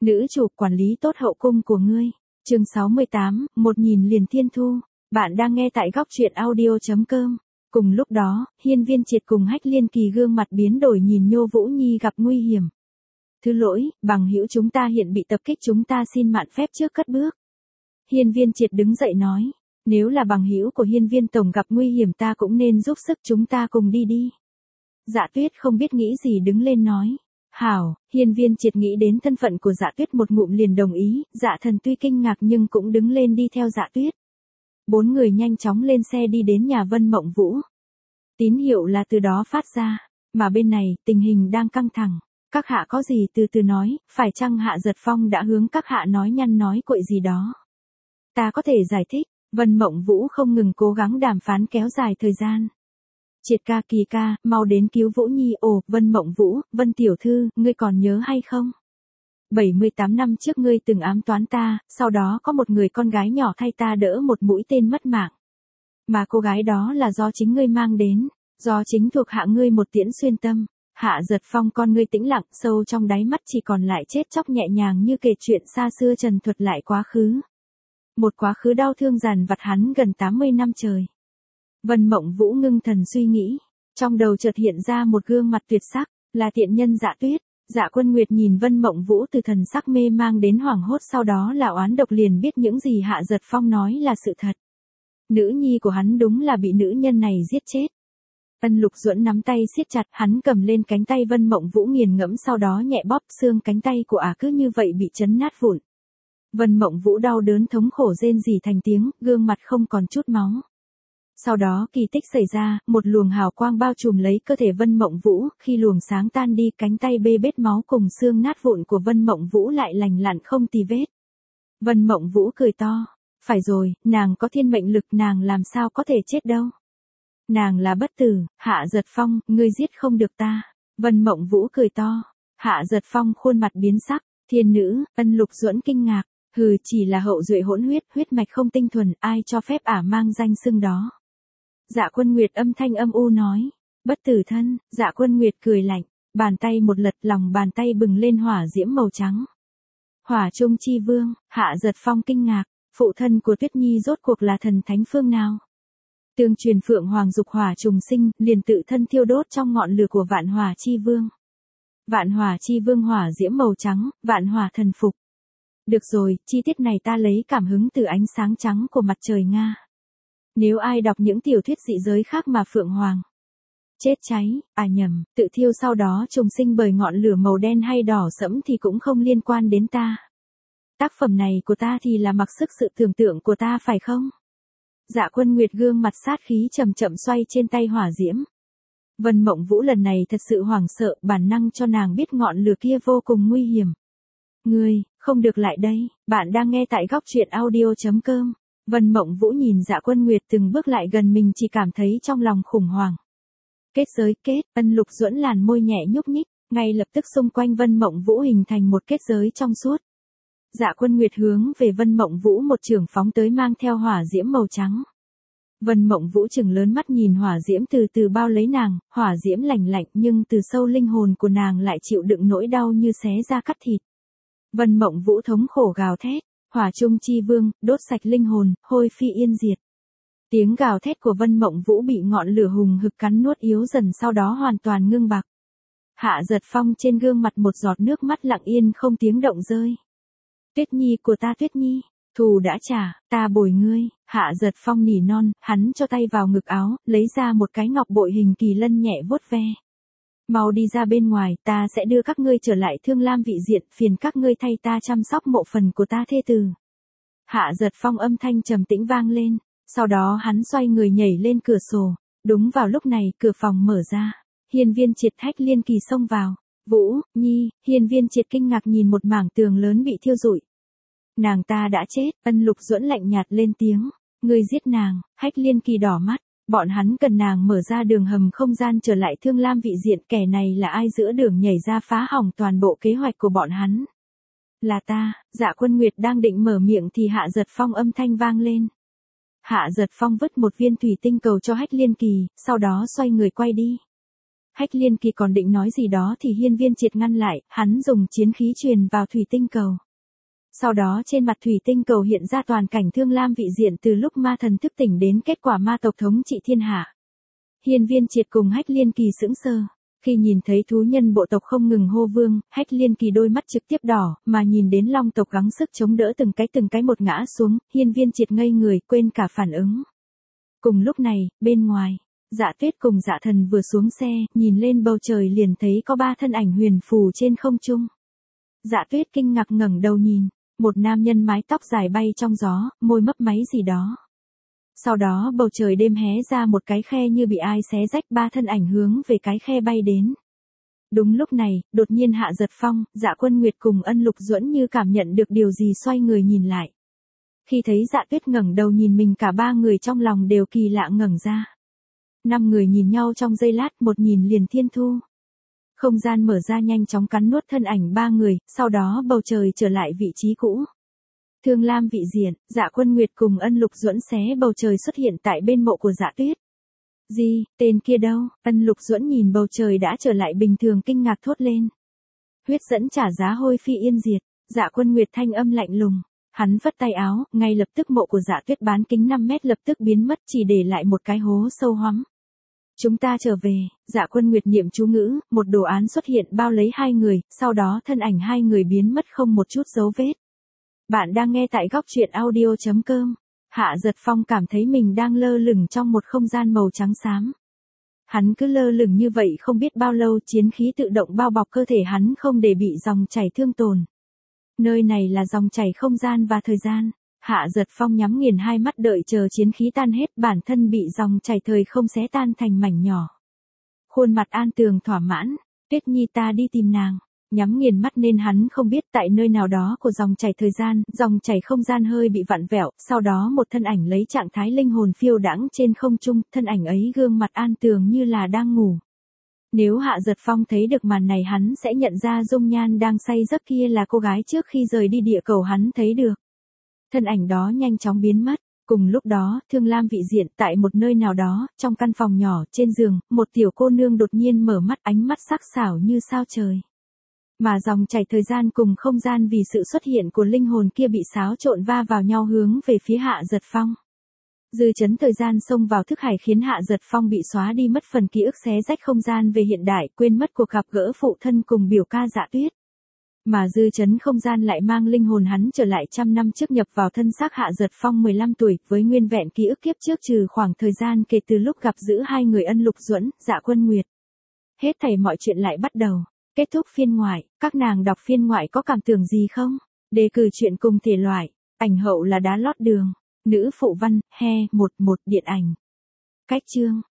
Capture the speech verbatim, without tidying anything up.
Nữ chủ quản lý tốt hậu cung của ngươi. Chương sáu mươi tám, một nhìn liền thiên thu. Bạn đang nghe tại góc truyện audio chấm com. Cùng lúc đó, Hiên Viên Triệt cùng Hách Liên Kỳ gương mặt biến đổi nhìn Nhô Vũ Nhi gặp nguy hiểm. Thứ lỗi, bằng hữu chúng ta hiện bị tập kích, chúng ta xin mạn phép trước cất bước. Hiên Viên Triệt đứng dậy nói, nếu là bằng hữu của Hiên Viên tổng gặp nguy hiểm ta cũng nên giúp sức, chúng ta cùng đi đi. Dạ Tuyết không biết nghĩ gì đứng lên nói. Hảo, Hiên Viên Triệt nghĩ đến thân phận của Dạ Tuyết một ngụm liền đồng ý, Dạ Thần tuy kinh ngạc nhưng cũng đứng lên đi theo Dạ Tuyết. Bốn người nhanh chóng lên xe đi đến nhà Vân Mộng Vũ. Tín hiệu là từ đó phát ra, mà bên này, tình hình đang căng thẳng. Các hạ có gì từ từ nói, phải chăng Hạ Giật Phong đã hướng các hạ nói nhăn nói cuội gì đó? Ta có thể giải thích, Vân Mộng Vũ không ngừng cố gắng đàm phán kéo dài thời gian. Triệt ca, Kỳ ca, mau đến cứu Vũ Nhi. Ồ, Vân Mộng Vũ, Vân tiểu thư, ngươi còn nhớ hay không? bảy mươi tám năm trước ngươi từng ám toán ta, sau đó có một người con gái nhỏ thay ta đỡ một mũi tên mất mạng. Mà cô gái đó là do chính ngươi mang đến, do chính thuộc hạ ngươi một tiễn xuyên tâm. Hạ Giật Phong con ngươi tĩnh lặng, sâu trong đáy mắt chỉ còn lại chết chóc nhẹ nhàng như kể chuyện xa xưa trần thuật lại quá khứ. Một quá khứ đau thương dằn vặt hắn gần tám mươi năm trời. Vân Mộng Vũ ngưng thần suy nghĩ, trong đầu chợt hiện ra một gương mặt tuyệt sắc, là tiện nhân Dạ Tuyết. Dạ Quân Nguyệt nhìn Vân Mộng Vũ từ thần sắc mê mang đến hoảng hốt, sau đó là oán độc, liền biết những gì Hạ Giật Phong nói là sự thật. Nữ nhi của hắn đúng là bị nữ nhân này giết chết. Ân Lục Duẫn nắm tay siết chặt, hắn cầm lên cánh tay Vân Mộng Vũ nghiền ngẫm, sau đó nhẹ bóp, xương cánh tay của ả cứ như vậy bị chấn nát vụn. Vân Mộng Vũ đau đớn thống khổ rên rỉ thành tiếng, gương mặt không còn chút máu. Sau đó kỳ tích xảy ra, một luồng hào quang bao trùm lấy cơ thể Vân Mộng Vũ, khi luồng sáng tan đi, cánh tay bê bết máu cùng xương nát vụn của Vân Mộng Vũ lại lành lặn không tì vết. Vân Mộng Vũ cười to, phải rồi, nàng có thiên mệnh lực, nàng làm sao có thể chết đâu. Nàng là bất tử. Hạ Giật Phong, ngươi giết không được ta. Vân Mộng Vũ cười to. Hạ Giật Phong khuôn mặt biến sắc, thiên nữ. Ân Lục Duẫn kinh ngạc, hừ, chỉ là hậu duệ hỗn huyết, huyết mạch không tinh thuần, ai cho phép ả mang danh xưng đó. Dạ Quân Nguyệt âm thanh âm u nói, bất tử thân. Dạ Quân Nguyệt cười lạnh, bàn tay một lật, lòng bàn tay bừng lên hỏa diễm màu trắng. Hỏa Trung Chi Vương. Hạ Giật Phong kinh ngạc, phụ thân của Tuyết Nhi rốt cuộc là thần thánh phương nào? Tương truyền Phượng Hoàng dục hỏa trùng sinh, liền tự thân thiêu đốt trong ngọn lửa của Vạn Hỏa Chi Vương. Vạn Hỏa Chi Vương hỏa diễm màu trắng, vạn hỏa thần phục. Được rồi, chi tiết này ta lấy cảm hứng từ ánh sáng trắng của mặt trời Nga. Nếu ai đọc những tiểu thuyết dị giới khác mà Phượng Hoàng chết cháy, à nhầm, tự thiêu sau đó trùng sinh bởi ngọn lửa màu đen hay đỏ sẫm thì cũng không liên quan đến ta. Tác phẩm này của ta thì là mặc sức sự tưởng tượng của ta phải không? Dạ Quân Nguyệt gương mặt sát khí chậm chậm xoay trên tay hỏa diễm. Vân Mộng Vũ lần này thật sự hoảng sợ, bản năng cho nàng biết ngọn lửa kia vô cùng nguy hiểm. Ngươi, không được lại đây. Bạn đang nghe tại góc truyện audio chấm com. Vân Mộng Vũ nhìn Dạ Quân Nguyệt từng bước lại gần mình, chỉ cảm thấy trong lòng khủng hoảng. Kết giới kết. Ân Lục Duẫn làn môi nhẹ nhúc nhích, ngay lập tức xung quanh Vân Mộng Vũ hình thành một kết giới trong suốt. Dạ Quân Nguyệt hướng về Vân Mộng Vũ một chưởng phóng tới, mang theo hỏa diễm màu trắng. Vân Mộng Vũ trừng lớn mắt nhìn hỏa diễm từ từ bao lấy nàng, hỏa diễm lạnh lạnh nhưng từ sâu linh hồn của nàng lại chịu đựng nỗi đau như xé da cắt thịt. Vân Mộng Vũ thống khổ gào thét, Hỏa Trung Chi Vương, đốt sạch linh hồn, hôi phi yên diệt. Tiếng gào thét của Vân Mộng Vũ bị ngọn lửa hùng hực cắn nuốt yếu dần, sau đó hoàn toàn ngưng bặt. Hạ Giật Phong trên gương mặt một giọt nước mắt lặng yên không tiếng động rơi. Tuyết Nhi của ta, Tuyết Nhi, thù đã trả, ta bồi ngươi. Hạ Giật Phong nỉ non, hắn cho tay vào ngực áo, lấy ra một cái ngọc bội hình kỳ lân nhẹ vuốt ve. Mau đi ra bên ngoài, ta sẽ đưa các ngươi trở lại Thương Lam vị diện, phiền các ngươi thay ta chăm sóc mộ phần của ta thê tử. Hạ Giật Phong âm thanh trầm tĩnh vang lên, sau đó hắn xoay người nhảy lên cửa sổ. Đúng vào lúc này, cửa phòng mở ra, Hiên Viên Triệt, Hách Liên Kỳ xông vào. Vũ Nhi. Hiên Viên Triệt kinh ngạc nhìn một mảng tường lớn bị thiêu rụi. Nàng ta đã chết. Ân Lục Duẫn lạnh nhạt lên tiếng, ngươi giết nàng. Hách Liên Kỳ đỏ mắt, bọn hắn cần nàng mở ra đường hầm không gian trở lại Thương Lam vị diện, kẻ này là ai giữa đường nhảy ra phá hỏng toàn bộ kế hoạch của bọn hắn? Là ta. Dạ Quân Nguyệt đang định mở miệng thì Hạ Giật Phong âm thanh vang lên. Hạ Giật Phong vứt một viên thủy tinh cầu cho Hách Liên Kỳ, sau đó xoay người quay đi. Hách Liên Kỳ còn định nói gì đó thì Hiên Viên Triệt ngăn lại, hắn dùng chiến khí truyền vào thủy tinh cầu. Sau đó trên mặt thủy tinh cầu hiện ra toàn cảnh Thương Lam vị diện từ lúc ma thần thức tỉnh đến kết quả ma tộc thống trị thiên hạ. Hiên Viên Triệt cùng Hách Liên Kỳ sững sờ. Khi nhìn thấy thú nhân bộ tộc không ngừng hô vương, Hách Liên Kỳ đôi mắt trực tiếp đỏ, mà nhìn đến long tộc gắng sức chống đỡ từng cái từng cái một ngã xuống, Hiên Viên Triệt ngây người, quên cả phản ứng. Cùng lúc này, bên ngoài, Dạ Tuyết cùng Dạ Thần vừa xuống xe, nhìn lên bầu trời liền thấy có ba thân ảnh huyền phù trên không trung. Dạ Tuyết kinh ngạc ngẩng đầu nhìn, một nam nhân mái tóc dài bay trong gió, môi mấp máy gì đó. Sau đó bầu trời đêm hé ra một cái khe như bị ai xé rách, ba thân ảnh hướng về cái khe bay đến. Đúng lúc này, đột nhiên Hạ Giật Phong, Dạ Quân Nguyệt cùng Ân Lục Duẫn như cảm nhận được điều gì xoay người nhìn lại. Khi thấy Dạ Tuyết ngẩng đầu nhìn mình, cả ba người trong lòng đều kỳ lạ ngẩng ra. Năm người nhìn nhau trong giây lát, một nhìn liền thiên thu. Không gian mở ra nhanh chóng cắn nuốt thân ảnh ba người, sau đó bầu trời trở lại vị trí cũ. Thương Lam vị diện, Dạ Quân Nguyệt cùng Ân Lục Duẫn xé bầu trời xuất hiện tại bên mộ của Dạ Tuyết. Gì, tên kia đâu? Ân Lục Duẫn nhìn bầu trời đã trở lại bình thường kinh ngạc thốt lên. Huyết dẫn trả giá hôi phi yên diệt. Dạ Quân Nguyệt thanh âm lạnh lùng. Hắn vất tay áo, ngay lập tức mộ của Dạ Tuyết bán kính năm mét lập tức biến mất, chỉ để lại một cái hố sâu hoắm. Chúng ta trở về. Dạ Quân Nguyệt niệm chú ngữ, một đồ án xuất hiện bao lấy hai người, sau đó thân ảnh hai người biến mất không một chút dấu vết. Bạn đang nghe tại góc truyện audio chấm com. Hạ Giật Phong cảm thấy mình đang lơ lửng trong một không gian màu trắng xám. Hắn cứ lơ lửng như vậy không biết bao lâu, chiến khí tự động bao bọc cơ thể hắn không để bị dòng chảy thương tổn. Nơi này là dòng chảy không gian và thời gian. Hạ Giật Phong nhắm nghiền hai mắt đợi chờ chiến khí tan hết, bản thân bị dòng chảy thời không xé tan thành mảnh nhỏ. Khuôn mặt An Tường thỏa mãn, Tuyết Nhi ta đi tìm nàng. Nhắm nghiền mắt nên hắn không biết tại nơi nào đó của dòng chảy thời gian, dòng chảy không gian hơi bị vặn vẹo, sau đó một thân ảnh lấy trạng thái linh hồn phiêu đãng trên không trung, thân ảnh ấy gương mặt An Tường như là đang ngủ. Nếu Hạ Giật Phong thấy được màn này hắn sẽ nhận ra dung nhan đang say giấc kia là cô gái trước khi rời đi địa cầu hắn thấy được. Thân ảnh đó nhanh chóng biến mất. Cùng lúc đó, Thương Lam vị diện, tại một nơi nào đó, trong căn phòng nhỏ, trên giường, một tiểu cô nương đột nhiên mở mắt, ánh mắt sắc sảo như sao trời. Mà dòng chảy thời gian cùng không gian vì sự xuất hiện của linh hồn kia bị xáo trộn va vào nhau hướng về phía Hạ Giật Phong. Dư chấn thời gian xông vào thức hải khiến Hạ Giật Phong bị xóa đi mất phần ký ức, xé rách không gian về hiện đại, quên mất cuộc gặp gỡ phụ thân cùng biểu ca Dạ Tuyết. Mà dư chấn không gian lại mang linh hồn hắn trở lại trăm năm trước, nhập vào thân xác Hạ Giật Phong mười lăm tuổi, với nguyên vẹn ký ức kiếp trước trừ khoảng thời gian kể từ lúc gặp giữ hai người Ân Lục Duẫn, Dạ Quân Nguyệt. Hết thảy mọi chuyện lại bắt đầu. Kết thúc phiên ngoại, các nàng đọc phiên ngoại có cảm tưởng gì không? Đề cử chuyện cùng thể loại, ảnh hậu là đá lót đường, nữ phụ văn, he, một một điện ảnh. Cách chương.